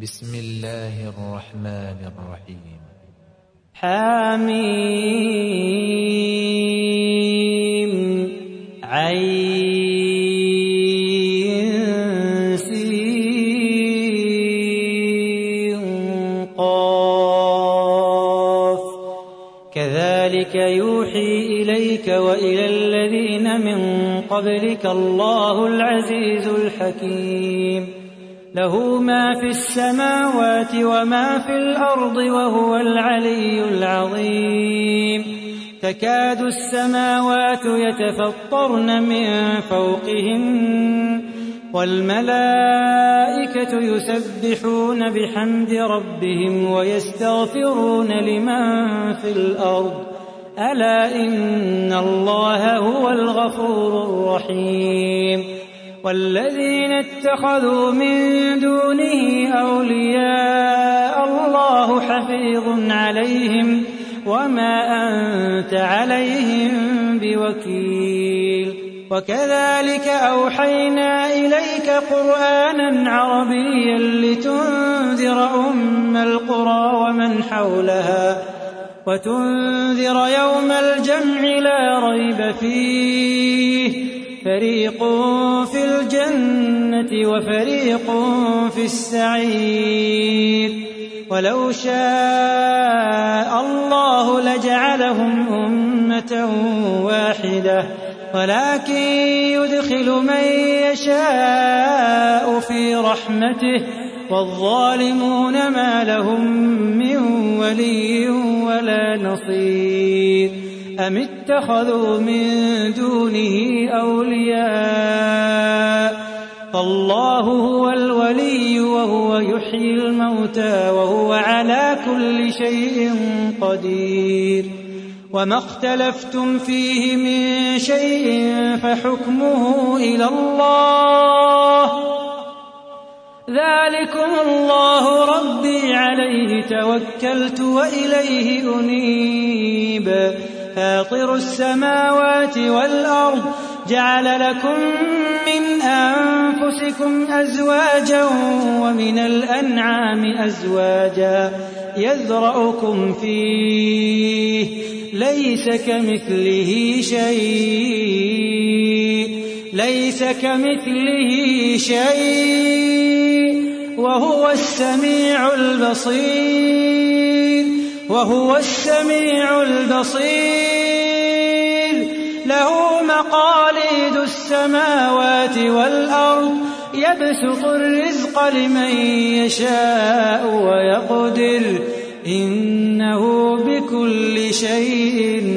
بسم الله الرحمن الرحيم. حميم عين سين قاف كذلك يوحي إليك وإلى الذين من قبلك الله العزيز الحكيم له ما في السماوات وما في الأرض وهو العلي العظيم تكاد السماوات يتفطرن من فوقهن والملائكة يسبحون بحمد ربهم ويستغفرون لمن في الأرض ألا إن الله هو الغفور الرحيم والذين اتخذوا من دونه أولياء الله حفيظ عليهم وما أنت عليهم بوكيل وكذلك أوحينا إليك قرآنا عربيا لتنذر أم القرى ومن حولها وتنذر يوم الجمع لا ريب فيه فريق في الجنة وفريق في السعير ولو شاء الله لجعلهم أمة واحدة ولكن يدخل من يشاء في رحمته والظالمون ما لهم من ولي ولا نصير أم اتخذوا من دونه أولياء فالله هو الولي وهو يحيي الموتى وهو على كل شيء قدير وما اختلفتم فيه من شيء فحكمه إلى الله ذلكم الله ربي عليه توكلت وإليه أنيب فاطر السماوات والأرض جعل لكم من أنفسكم أزواجا ومن الأنعام أزواجا يذرأكم فيه ليس كمثله شيء وهو السميع البصير له مقاليد السماوات والأرض يبسط الرزق لمن يشاء ويقدر إنه بكل شيء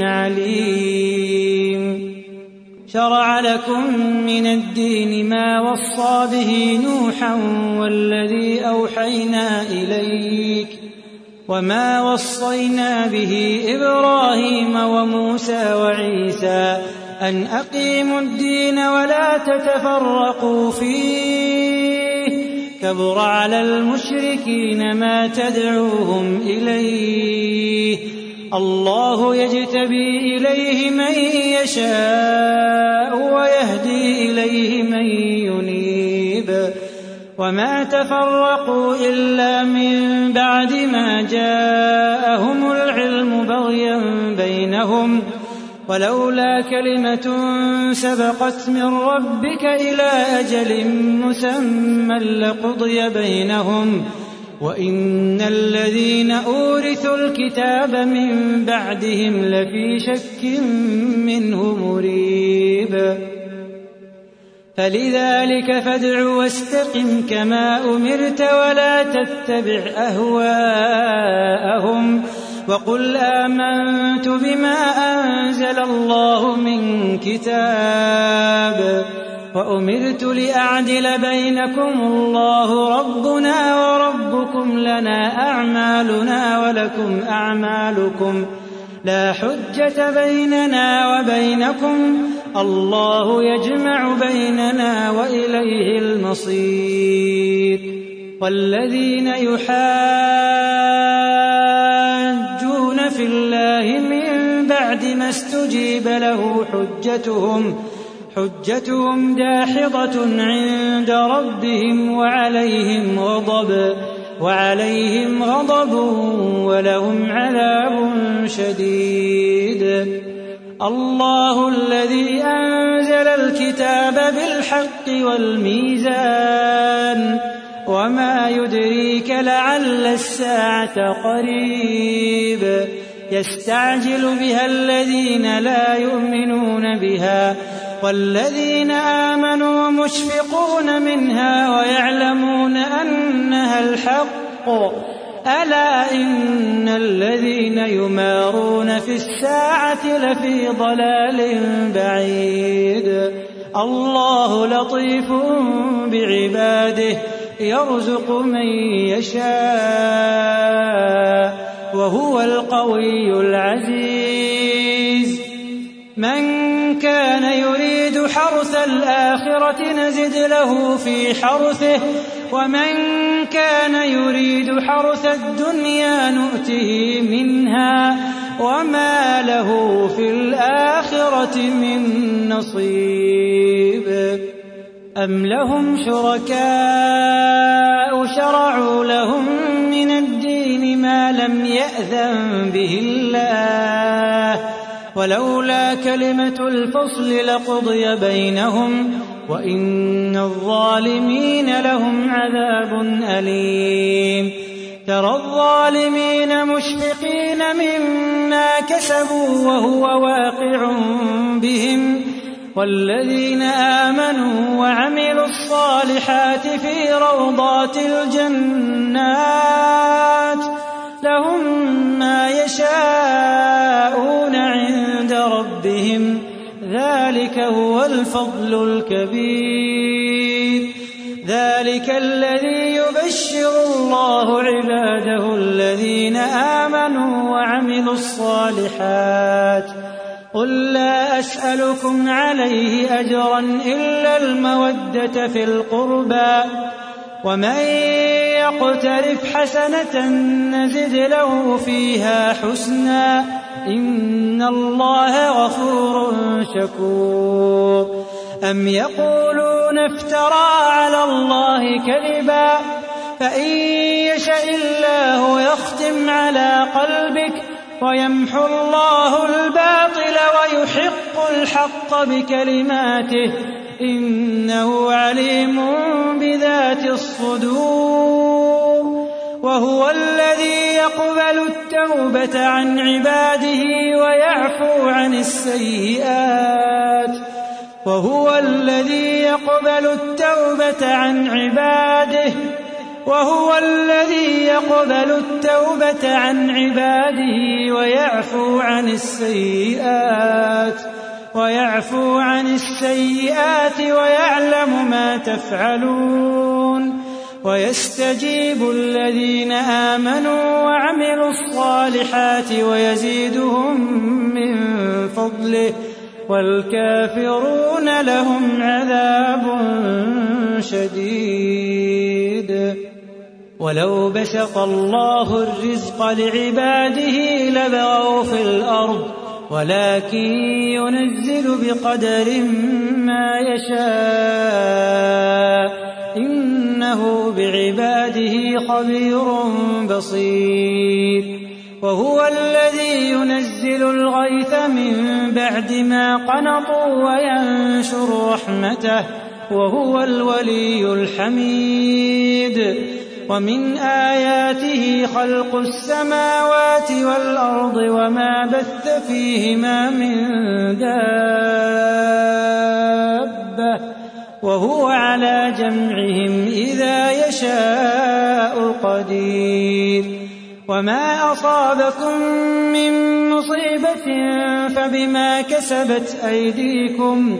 عليم شرع لكم من الدين ما وصى به نوحا والذي أوحينا إليك وما وصينا به إبراهيم وموسى وعيسى أن أقيموا الدين ولا تتفرقوا فيه كبر على المشركين ما تدعوهم إليه الله يجتبي إليه من يشاء ويهدي إليه من ينيب وما تفرقوا إلا من بعد ما جاءهم العلم بغيا بينهم ولولا كلمة سبقت من ربك إلى أجل مسمى لقضي بينهم وإن الذين أورثوا الكتاب من بعدهم لفي شك منه مريب فلذلك فادع واستقم كما أمرت ولا تتبع أهواءهم وقل آمنت بما أنزل الله من كتاب وأمرت لأعدل بينكم الله ربنا وربكم لنا أعمالنا ولكم أعمالكم لا حجة بيننا وبينكم الله يجمع بيننا وإليه المصير والذين يحاجون في الله من بعد ما استجيب له حجتهم داحضة عند ربهم وعليهم غضب وعليهم غضب ولهم عذاب شديد. الله الذي أنزل الكتاب بالحق والميزان وما يدريك لعل الساعة قريب يستعجل بها الذين لا يؤمنون بها والذين آمنوا مشفقون منها ويعلمون أنها الحق ألا إن الذين يمارون في الساعة لفي ضلال بعيد. الله لطيف بعباده يرزق من يشاء وهو القوي العزيز. من كان يريد حرث الآخرة نزد له في حرثه ومن كان يريد حرث الدنيا نؤته منها وما له في الآخرة من نصيب. أم لهم شركاء شرعوا لهم من الدين ما لم يأذن به الله ولولا كلمة الفصل لقضي بينهم وإن الظالمين لهم عذاب أليم. ترى الظالمين مشفقين مما كسبوا وهو واقع بهم والذين آمنوا وعملوا الصالحات في روضات الجنات لهم ما يشاءون عند ربهم ذلك هو الفضل الكبير. ذلك الذي يبشر الله عباده الذين آمنوا وعملوا الصالحات. قل لا أسألكم عليه أجرا إلا المودة في القربى ومن يقترف حسنة نزد له فيها حسنا إن الله غفور شكور. أم يقولون افترى على الله كذبا فإن يشأ الله يختم على قلبك ويمحو الله الباطل ويحق الحق بكلماته إنه عليم بذات الصدور. وهو الذي يقبل التوبة عن عباده ويعفو عن السيئات وهو الذي يقبل التوبة عن عباده ويعفو عن السيئات ويعلم ما تفعلون. ويستجيب الذين آمنوا وعملوا الصالحات ويزيدهم من فضله والكافرون لهم عذاب شديد. ولو بسط الله الرزق لعباده لبغوا في الأرض ولكن ينزل بقدر ما يشاء إنه بعباده خبير بصير. وهو الذي ينزل الغيث من بعد ما قنطوا وينشر رحمته وهو الولي الحميد. ومن آياته خلق السماوات والأرض وما بث فيهما من دابة وهو على جمعهم إذا يشاء قدير. وما أصابكم من مصيبة فبما كسبت أيديكم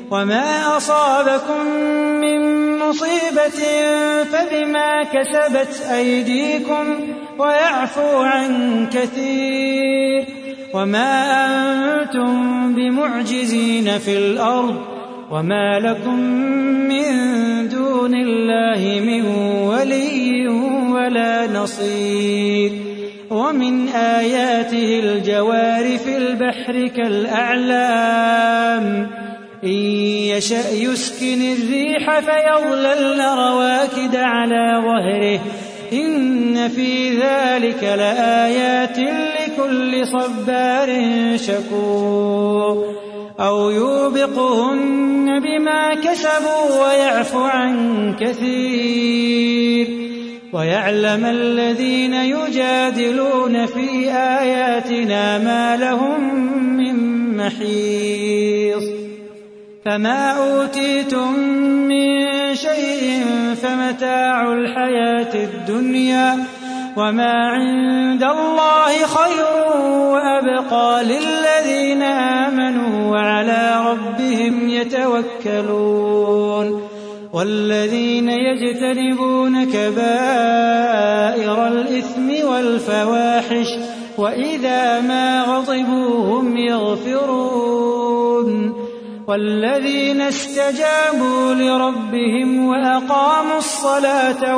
ويعفو عن كثير. وما أنتم بمعجزين في الأرض وما لكم من دون الله من ولي ولا نصير. ومن آياته الجوار في البحر كالأعلام إن يشأ يسكن الريح فيظللن رواكد على ظهره إن في ذلك لآيات لكل صبار شكور أو يوبقهن بما كسبوا ويعفو عن كثير ويعلم الذين يجادلون في آياتنا ما لهم من محيص فما أوتيتم من شيء فمتاع الحياة الدنيا وما عند الله خير وأبقى للذين آمنوا وعلى ربهم يتوكلون والذين يجتنبون كبائر الإثم والفواحش وإذا ما غضبوا هم يغفرون والذين استجابوا لربهم وأقاموا الصلاة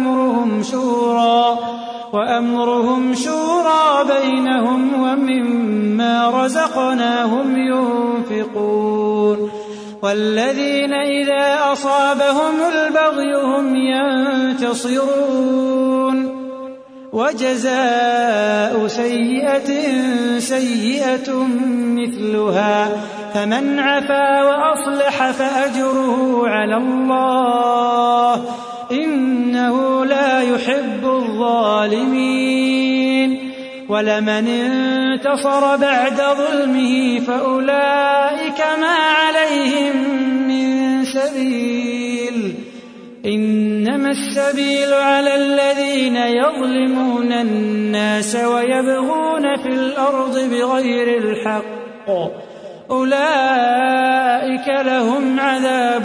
وأمرهم شورى بينهم ومما رزقناهم ينفقون والذين إذا أصابهم البغي هم ينتصرون وجزاء سيئة مثلها فمن عفا وأصلح فأجره على الله إنه لا يحب الظالمين ولمن انتصر بعد ظلمه فأولئك ما عليهم من سبيل إنما السبيل على الذين يظلمون الناس ويبغون في الأرض بغير الحق أولئك لهم عذاب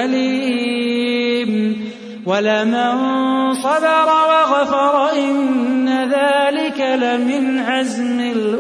أليم ولمن صبر وغفر إن ذلك لمن عزم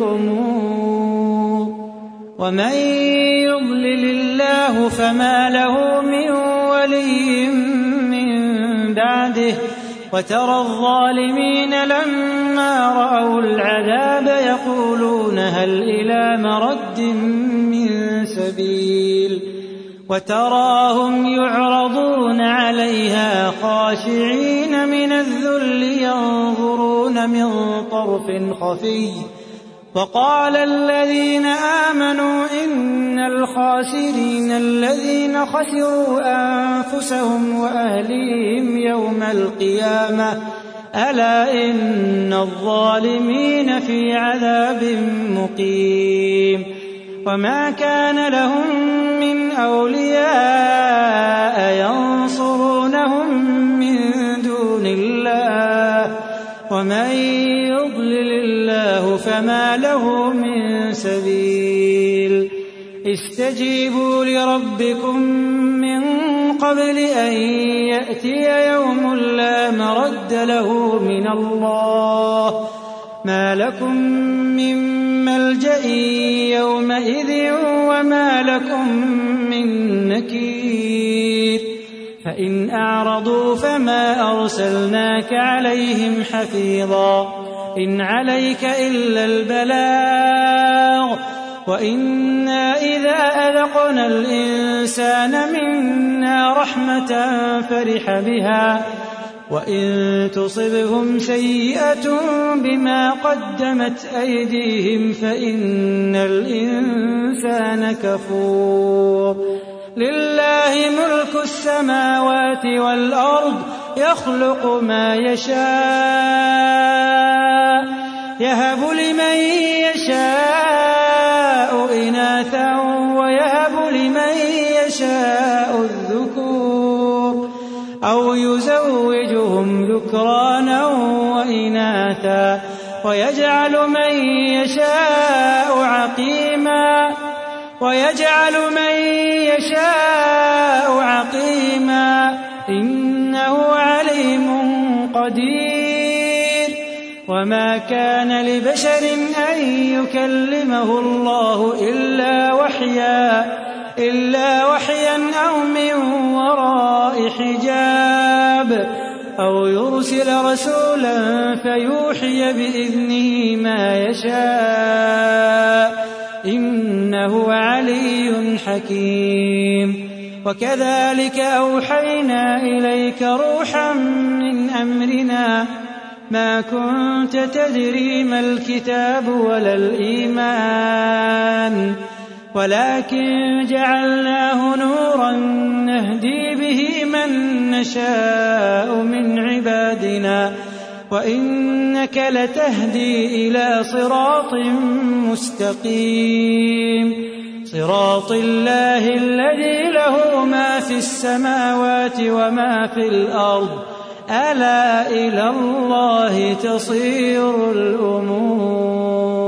الأمور ومن يضلل الله فما له من ولي من بعده وترى الظالمين لما رأوا العذاب يقولون هل إلى مرد من سبيل وتراهم يعرضون عليها خاشعين من الذل ينظرون من طرف خفي وقال الذين آمنوا إن الخاسرين الذين خسروا أنفسهم وأهليهم يوم القيامة ألا إن الظالمين في عذاب مقيم وما كان لهم من أولياء ينصرونهم من دون الله ومن يضلل الله فما له من سبيل استجيبوا لربكم من قبل أن يأتي يوم لا مرد له من الله ما لكم من ملجأ يومئذ وما لكم من نكير فإن أعرضوا فما أرسلناك عليهم حفيظا إن عليك إلا البلاغ وإنا إذا أذقنا الإنسان منا رحمة فرح بها وإن تصبهم سيئة بما قدمت أيديهم فإن الإنسان كفور لله ملك السماوات والأرض يخلق ما يشاء يهب لمن يشاء إناثا ويهب لمن يشاء الذكور أو يزوجهم ذكرانا وإناثا ويجعل من يشاء عقيما إنه عليم قدير وما كان لبشر أن يكلمه الله إلا وحيا أو من وراء حجاب أو يرسل رسولا فيوحي بإذنه ما يشاء إنه علي حكيم وكذلك أوحينا إليك روحا من أمرنا ما كنت تدري ما الكتاب ولا الإيمان ولكن جعلناه نورا نهدي به من نشاء من عبادنا وإنك لتهدي إلى صراط مستقيم صراط الله الذي له ما في السماوات وما في الأرض ألا إلى الله تصير الأمور.